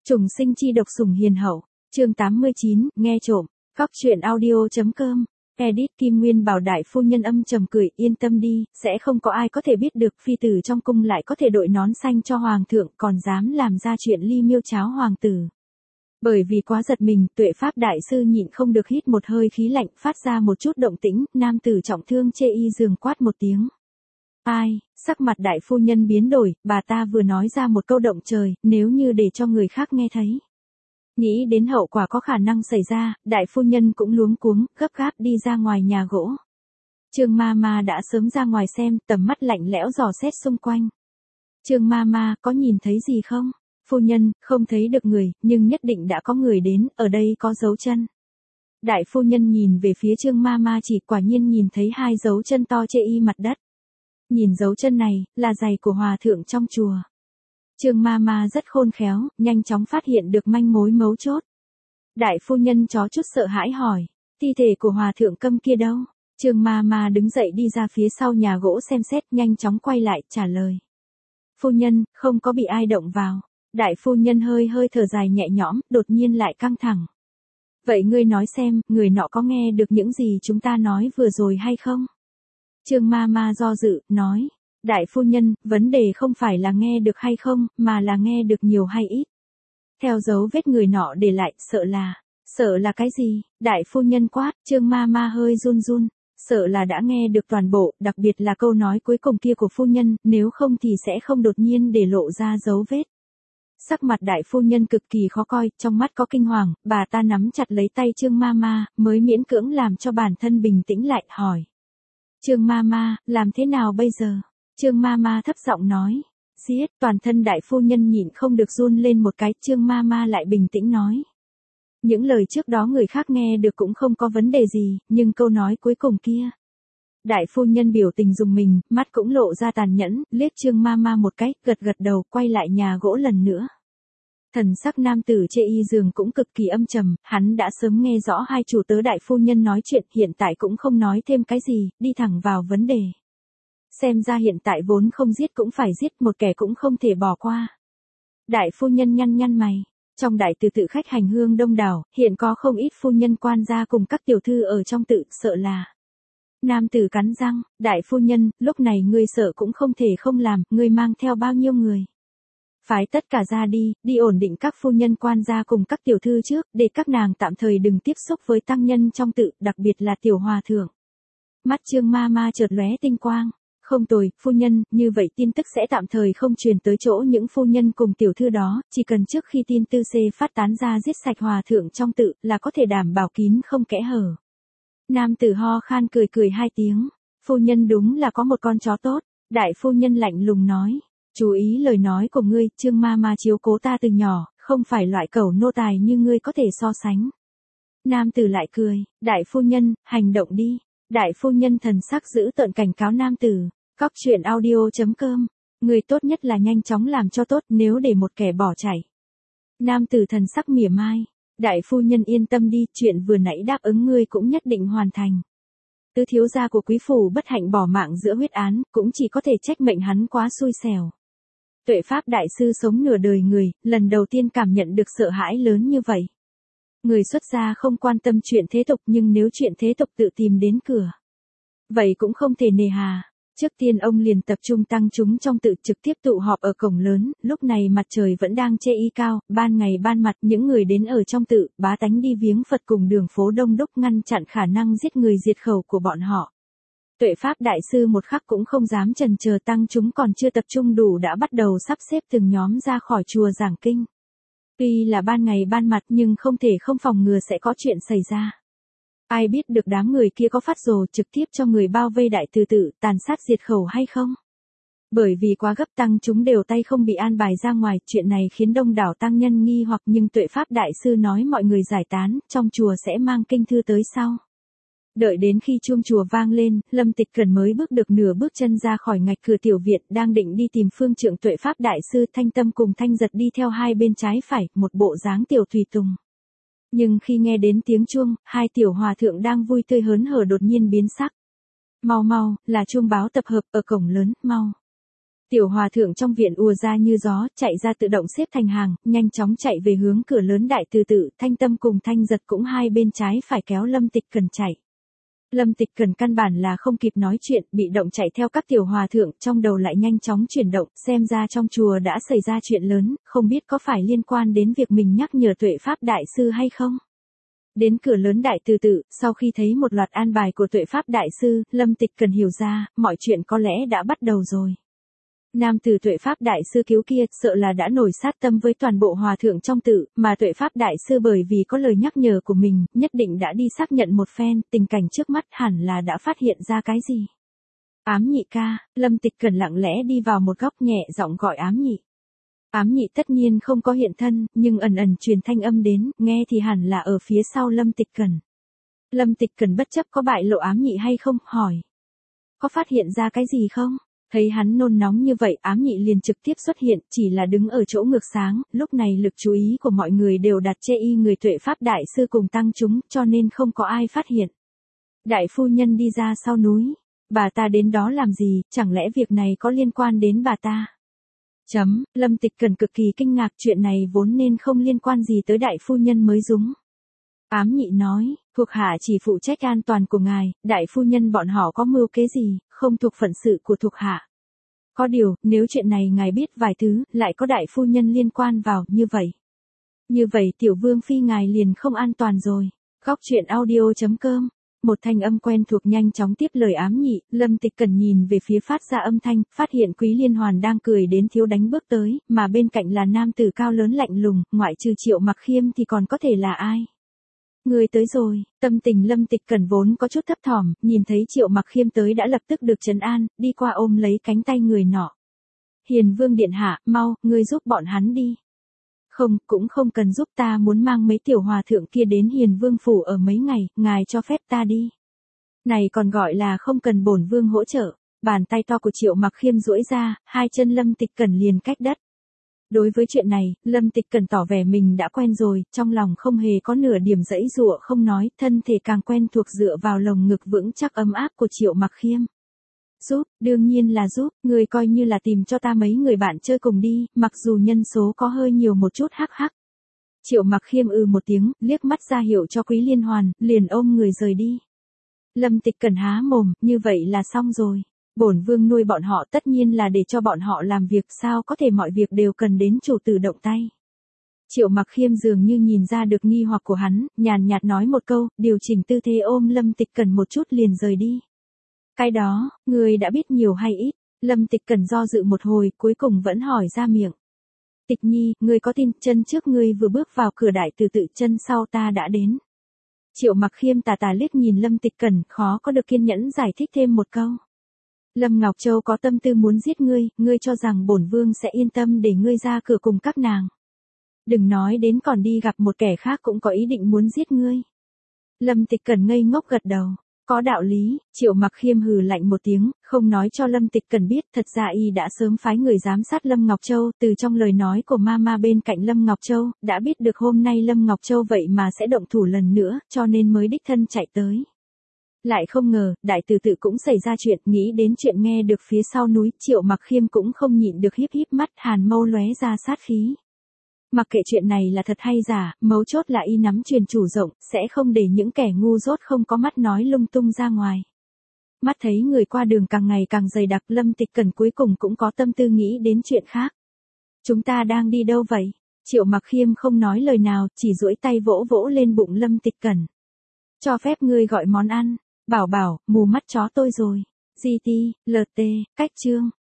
Trùng sinh chi độc sủng hiền hậu, chương 89, nghe trộm, Cóc truyện audio.com, edit Kim Nguyên bảo đại phu nhân âm trầm cười, yên tâm đi, sẽ không có ai có thể biết được phi tử trong cung lại có thể đội nón xanh cho hoàng thượng còn dám làm ra chuyện ly miêu cháo hoàng tử. Bởi vì quá giật mình, Tuệ Pháp đại sư nhịn không được hít một hơi khí lạnh, phát ra một chút động tĩnh, nam tử trọng thương chê y giường quát một tiếng. Ai, sắc mặt đại phu nhân biến đổi, bà ta vừa nói ra một câu động trời, nếu như để cho người khác nghe thấy. Nghĩ đến hậu quả có khả năng xảy ra, đại phu nhân cũng luống cuống, gấp gáp đi ra ngoài nhà gỗ. Trương Mama đã sớm ra ngoài xem, tầm mắt lạnh lẽo dò xét xung quanh. Trương Mama, có nhìn thấy gì không? Phu nhân, không thấy được người, nhưng nhất định đã có người đến, ở đây có dấu chân. Đại phu nhân nhìn về phía Trương Mama chỉ quả nhiên nhìn thấy hai dấu chân to chê y mặt đất. Nhìn dấu chân này, là giày của hòa thượng trong chùa. Trương Mama rất khôn khéo, nhanh chóng phát hiện được manh mối mấu chốt. Đại phu nhân chó chút sợ hãi hỏi, thi thể của hòa thượng Câm kia đâu? Trương Mama đứng dậy đi ra phía sau nhà gỗ xem xét, nhanh chóng quay lại, trả lời. Phu nhân, không có bị ai động vào. Đại phu nhân hơi thở dài nhẹ nhõm, đột nhiên lại căng thẳng. Vậy ngươi nói xem, người nọ có nghe được những gì chúng ta nói vừa rồi hay không? Trương Mama do dự, nói. Đại phu nhân, vấn đề không phải là nghe được hay không, mà là nghe được nhiều hay ít. Theo dấu vết người nọ để lại, sợ là cái gì? Đại phu nhân quát, Trương Mama hơi run run. Sợ là đã nghe được toàn bộ, đặc biệt là câu nói cuối cùng kia của phu nhân, nếu không thì sẽ không đột nhiên để lộ ra dấu vết. Sắc mặt đại phu nhân cực kỳ khó coi, trong mắt có kinh hoàng, bà ta nắm chặt lấy tay Trương Mama, mới miễn cưỡng làm cho bản thân bình tĩnh lại, hỏi. Trương Mama, làm thế nào bây giờ? Trương Mama thấp giọng nói. Giết, toàn thân đại phu nhân nhịn không được run lên một cái, Trương Mama lại bình tĩnh nói. Những lời trước đó người khác nghe được cũng không có vấn đề gì, nhưng câu nói cuối cùng kia. Đại phu nhân biểu tình dùng mình, mắt cũng lộ ra tàn nhẫn, liếc Trương Mama một cái, gật đầu, quay lại nhà gỗ lần nữa. Thần sắc nam tử chê y giường cũng cực kỳ âm trầm, hắn đã sớm nghe rõ hai chủ tớ đại phu nhân nói chuyện, hiện tại cũng không nói thêm cái gì, đi thẳng vào vấn đề. Xem ra hiện tại vốn không giết cũng phải giết, một kẻ cũng không thể bỏ qua. Đại phu nhân nhăn mày. Trong đại từ tự khách hành hương đông đảo, hiện có không ít phu nhân quan gia cùng các tiểu thư ở trong tự, sợ là. Nam tử cắn răng, đại phu nhân, lúc này ngươi sợ cũng không thể không làm, ngươi mang theo bao nhiêu người. Phái tất cả ra đi ổn định các phu nhân quan gia cùng các tiểu thư trước, để các nàng tạm thời đừng tiếp xúc với tăng nhân trong tự, đặc biệt là tiểu hòa thượng. Mắt Trương Mama chợt lóe tinh quang. Không tồi, phu nhân, như vậy tin tức sẽ tạm thời không truyền tới chỗ những phu nhân cùng tiểu thư đó, chỉ cần trước khi tin tư xê phát tán ra giết sạch hòa thượng trong tự, là có thể đảm bảo kín không kẽ hở. Nam tử ho khan cười hai tiếng, phu nhân đúng là có một con chó tốt, đại phu nhân lạnh lùng nói, chú ý lời nói của ngươi, Trương Mama chiếu cố ta từ nhỏ, không phải loại cẩu nô tài như ngươi có thể so sánh. Nam tử lại cười, đại phu nhân, hành động đi, đại phu nhân thần sắc giữ tợn cảnh cáo nam tử. Cóc truyện audio.com, người tốt nhất là nhanh chóng làm cho tốt, nếu để một kẻ bỏ chạy. Nam tử thần sắc mỉa mai, đại phu nhân yên tâm đi, chuyện vừa nãy đáp ứng ngươi cũng nhất định hoàn thành. Tứ thiếu gia của quý phủ bất hạnh bỏ mạng giữa huyết án, cũng chỉ có thể trách mệnh hắn quá xui xẻo. Tuệ Pháp đại sư sống nửa đời người, lần đầu tiên cảm nhận được sợ hãi lớn như vậy. Người xuất gia không quan tâm chuyện thế tục, nhưng nếu chuyện thế tục tự tìm đến cửa, vậy cũng không thể nề hà. Trước tiên ông liền tập trung tăng chúng trong tự, trực tiếp tụ họp ở cổng lớn, lúc này mặt trời vẫn đang chê y cao, ban ngày ban mặt những người đến ở trong tự, bá tánh đi viếng Phật cùng đường phố đông đúc ngăn chặn khả năng giết người diệt khẩu của bọn họ. Tuệ Pháp đại sư một khắc cũng không dám chần chờ, tăng chúng còn chưa tập trung đủ đã bắt đầu sắp xếp từng nhóm ra khỏi chùa giảng kinh. Tuy là ban ngày ban mặt nhưng không thể không phòng ngừa sẽ có chuyện xảy ra. Ai biết được đám người kia có phát rồ trực tiếp cho người bao vây đại từ tự, tàn sát diệt khẩu hay không? Bởi vì quá gấp tăng chúng đều tay không bị an bài ra ngoài, chuyện này khiến đông đảo tăng nhân nghi hoặc, nhưng Tuệ Pháp đại sư nói mọi người giải tán, trong chùa sẽ mang kinh thư tới sau. Đợi đến khi chuông chùa vang lên, Lâm Tịch Cẩn mới bước được nửa bước chân ra khỏi ngạch cửa tiểu viện, đang định đi tìm phương trượng Tuệ Pháp đại sư, Thanh Tâm cùng Thanh Giật đi theo hai bên trái phải, một bộ dáng tiểu tùy tùng. Nhưng khi nghe đến tiếng chuông, hai tiểu hòa thượng đang vui tươi hớn hở đột nhiên biến sắc. Mau, là chuông báo tập hợp ở cổng lớn, mau. Tiểu hòa thượng trong viện ùa ra như gió, chạy ra tự động xếp thành hàng, nhanh chóng chạy về hướng cửa lớn đại từ tự, Thanh Tâm cùng Thanh Giật cũng hai bên trái phải kéo Lâm Tịch Cần chạy. Lâm Tịch Cần căn bản là không kịp nói chuyện, bị động chạy theo các tiểu hòa thượng, trong đầu lại nhanh chóng chuyển động, xem ra trong chùa đã xảy ra chuyện lớn, không biết có phải liên quan đến việc mình nhắc nhở Tuệ Pháp Đại Sư hay không. Đến cửa lớn đại từ tự, sau khi thấy một loạt an bài của Tuệ Pháp Đại Sư, Lâm Tịch Cần hiểu ra, mọi chuyện có lẽ đã bắt đầu rồi. Nam tử Tuệ Pháp Đại Sư cứu kia, sợ là đã nổi sát tâm với toàn bộ hòa thượng trong tự, mà Tuệ Pháp Đại Sư bởi vì có lời nhắc nhở của mình, nhất định đã đi xác nhận một phen, tình cảnh trước mắt hẳn là đã phát hiện ra cái gì. Ám nhị ca, Lâm Tịch Cần lặng lẽ đi vào một góc nhẹ giọng gọi ám nhị. Ám nhị tất nhiên không có hiện thân, nhưng ẩn ẩn truyền thanh âm đến, nghe thì hẳn là ở phía sau Lâm Tịch Cần. Lâm Tịch Cần bất chấp có bại lộ ám nhị hay không, hỏi. Có phát hiện ra cái gì không? Thấy hắn nôn nóng như vậy, ám nhị liền trực tiếp xuất hiện, chỉ là đứng ở chỗ ngược sáng, lúc này lực chú ý của mọi người đều đặt chê y người Tuệ Pháp Đại Sư cùng tăng chúng, cho nên không có ai phát hiện. Đại phu nhân đi ra sau núi, bà ta đến đó làm gì, chẳng lẽ việc này có liên quan đến bà ta? Lâm Tịch Cần cực kỳ kinh ngạc, chuyện này vốn nên không liên quan gì tới đại phu nhân mới đúng. Ám nhị nói, thuộc hạ chỉ phụ trách an toàn của ngài, đại phu nhân bọn họ có mưu kế gì, không thuộc phận sự của thuộc hạ. Có điều, nếu chuyện này ngài biết vài thứ, lại có đại phu nhân liên quan vào, như vậy tiểu vương phi ngài liền không an toàn rồi. Góc truyện audio.com. Một thanh âm quen thuộc nhanh chóng tiếp lời ám nhị, Lâm Tịch Cần nhìn về phía phát ra âm thanh, phát hiện Quý Liên Hoàn đang cười đến thiếu đánh bước tới, mà bên cạnh là nam tử cao lớn lạnh lùng, ngoại trừ Triệu Mặc Khiêm thì còn có thể là ai? Người tới rồi, tâm tình Lâm Tịch Cần vốn có chút thấp thỏm, nhìn thấy Triệu Mặc Khiêm tới đã lập tức được trấn an, đi qua ôm lấy cánh tay người nọ. Hiền Vương điện hạ, mau, ngươi giúp bọn hắn đi. Không, cũng không cần giúp, ta muốn mang mấy tiểu hòa thượng kia đến Hiền Vương phủ ở mấy ngày, ngài cho phép ta đi. Này còn gọi là không cần bổn vương hỗ trợ. Bàn tay to của Triệu Mặc Khiêm duỗi ra, hai chân Lâm Tịch Cần liền cách đất. Đối với chuyện này, Lâm Tịch Cần tỏ vẻ mình đã quen rồi, trong lòng không hề có nửa điểm dãy dụa không nói, thân thể càng quen thuộc dựa vào lồng ngực vững chắc ấm áp của Triệu Mặc Khiêm. Giúp, đương nhiên là giúp, người coi như là tìm cho ta mấy người bạn chơi cùng đi, mặc dù nhân số có hơi nhiều một chút hắc hắc. Triệu Mặc Khiêm một tiếng, liếc mắt ra hiệu cho Quý Liên Hoàn, liền ôm người rời đi. Lâm Tịch Cần há mồm, như vậy là xong rồi. Bổn vương nuôi bọn họ tất nhiên là để cho bọn họ làm việc, sao có thể mọi việc đều cần đến chủ tử động tay. Triệu Mặc Khiêm dường như nhìn ra được nghi hoặc của hắn, nhàn nhạt nói một câu, điều chỉnh tư thế ôm Lâm Tịch Cần một chút liền rời đi. Cái đó, người đã biết nhiều hay ít? Lâm Tịch Cần do dự một hồi, cuối cùng vẫn hỏi ra miệng. Tịch nhi, người có tin, chân trước ngươi vừa bước vào cửa đại từ tự, chân sau ta đã đến. Triệu Mặc Khiêm tà tà liếc nhìn Lâm Tịch Cần, khó có được kiên nhẫn giải thích thêm một câu. Lâm Ngọc Châu có tâm tư muốn giết ngươi cho rằng bổn vương sẽ yên tâm để ngươi ra cửa cùng các nàng. Đừng nói đến còn đi gặp một kẻ khác cũng có ý định muốn giết ngươi. Lâm Tịch Cần ngây ngốc gật đầu. Có đạo lý, Triệu Mặc Khiêm hừ lạnh một tiếng, không nói cho Lâm Tịch Cần biết, thật ra y đã sớm phái người giám sát Lâm Ngọc Châu, từ trong lời nói của Mama bên cạnh Lâm Ngọc Châu, đã biết được hôm nay Lâm Ngọc Châu vậy mà sẽ động thủ lần nữa, cho nên mới đích thân chạy tới. Lại không ngờ, đại từ tự cũng xảy ra chuyện, nghĩ đến chuyện nghe được phía sau núi, Triệu Mặc Khiêm cũng không nhịn được híp híp mắt, hàn mâu lóe ra sát khí. Mặc kệ chuyện này là thật hay giả, mấu chốt là y nắm truyền chủ rộng, sẽ không để những kẻ ngu dốt không có mắt nói lung tung ra ngoài. Mắt thấy người qua đường càng ngày càng dày đặc, Lâm Tịch Cần cuối cùng cũng có tâm tư nghĩ đến chuyện khác. Chúng ta đang đi đâu vậy? Triệu Mặc Khiêm không nói lời nào, chỉ duỗi tay vỗ vỗ lên bụng Lâm Tịch Cần. Cho phép ngươi gọi món ăn. Bảo, mù mắt chó tôi rồi. GT, LT, cách chương.